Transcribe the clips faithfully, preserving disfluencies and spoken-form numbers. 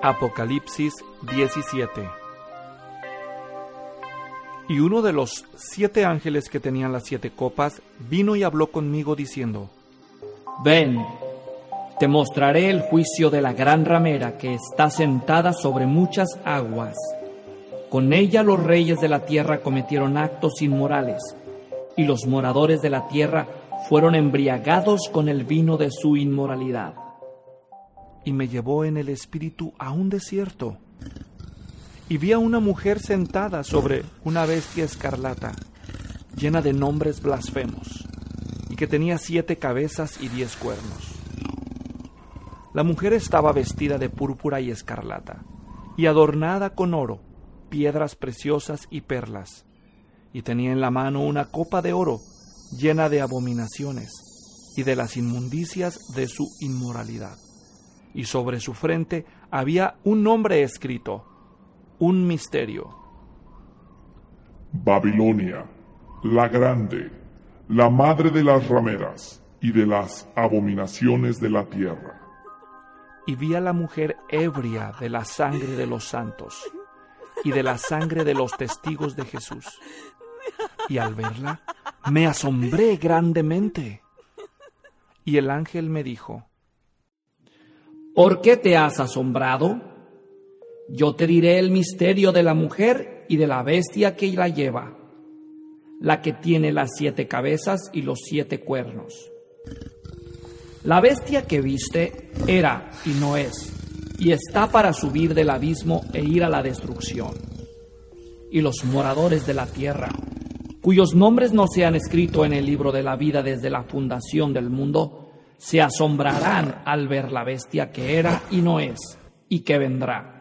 Apocalipsis diecisiete. Y uno de los siete ángeles que tenían las siete copas vino y habló conmigo diciendo: Ven, te mostraré el juicio de la gran ramera que está sentada sobre muchas aguas. Con ella los reyes de la tierra cometieron actos inmorales, y los moradores de la tierra fueron embriagados con el vino de su inmoralidad. Y me llevó en el espíritu a un desierto, y vi a una mujer sentada sobre una bestia escarlata, llena de nombres blasfemos, y que tenía siete cabezas y diez cuernos. La mujer estaba vestida de púrpura y escarlata, y adornada con oro, piedras preciosas y perlas, y tenía en la mano una copa de oro llena de abominaciones y de las inmundicias de su inmoralidad. Y sobre su frente había un nombre escrito, un misterio. Babilonia, la grande, la madre de las rameras y de las abominaciones de la tierra. Y vi a la mujer ebria de la sangre de los santos y de la sangre de los testigos de Jesús. Y al verla, me asombré grandemente. Y el ángel me dijo: ¿Por qué te has asombrado? Yo te diré el misterio de la mujer y de la bestia que la lleva, la que tiene las siete cabezas y los siete cuernos. La bestia que viste era y no es, y está para subir del abismo e ir a la destrucción. Y los moradores de la tierra, cuyos nombres no se han escrito en el libro de la vida desde la fundación del mundo, se asombrarán al ver la bestia que era y no es, y que vendrá.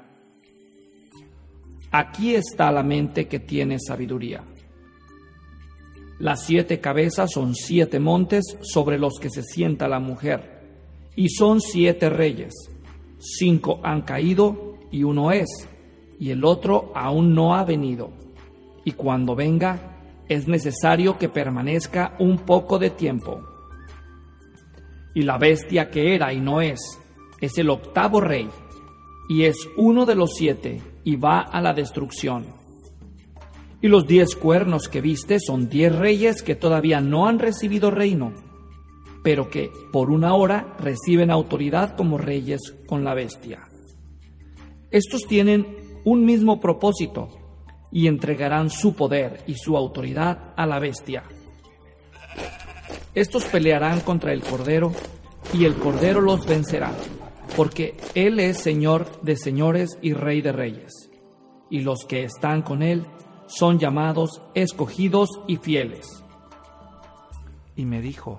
Aquí está la mente que tiene sabiduría. Las siete cabezas son siete montes sobre los que se sienta la mujer, y son siete reyes. Cinco han caído y uno es, y el otro aún no ha venido. Y cuando venga, es necesario que permanezca un poco de tiempo. Y la bestia que era y no es, es el octavo rey, y es uno de los siete, y va a la destrucción. Y los diez cuernos que viste son diez reyes que todavía no han recibido reino, pero que por una hora reciben autoridad como reyes con la bestia. Estos tienen un mismo propósito, y entregarán su poder y su autoridad a la bestia. Estos pelearán contra el Cordero, y el Cordero los vencerá, porque Él es Señor de señores y Rey de reyes, y los que están con Él son llamados, escogidos y fieles. Y me dijo: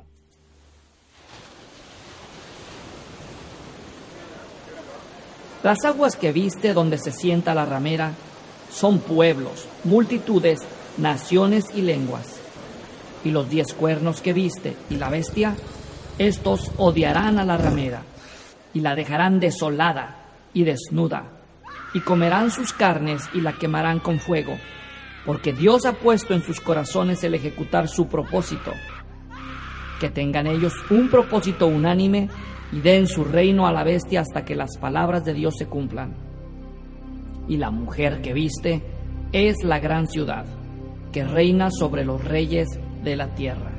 Las aguas que viste donde se sienta la ramera son pueblos, multitudes, naciones y lenguas. Y los diez cuernos que viste y la bestia, estos odiarán a la ramera, y la dejarán desolada y desnuda, y comerán sus carnes y la quemarán con fuego, porque Dios ha puesto en sus corazones el ejecutar su propósito. Que tengan ellos un propósito unánime y den su reino a la bestia hasta que las palabras de Dios se cumplan. Y la mujer que viste es la gran ciudad, que reina sobre los reyes de la tierra.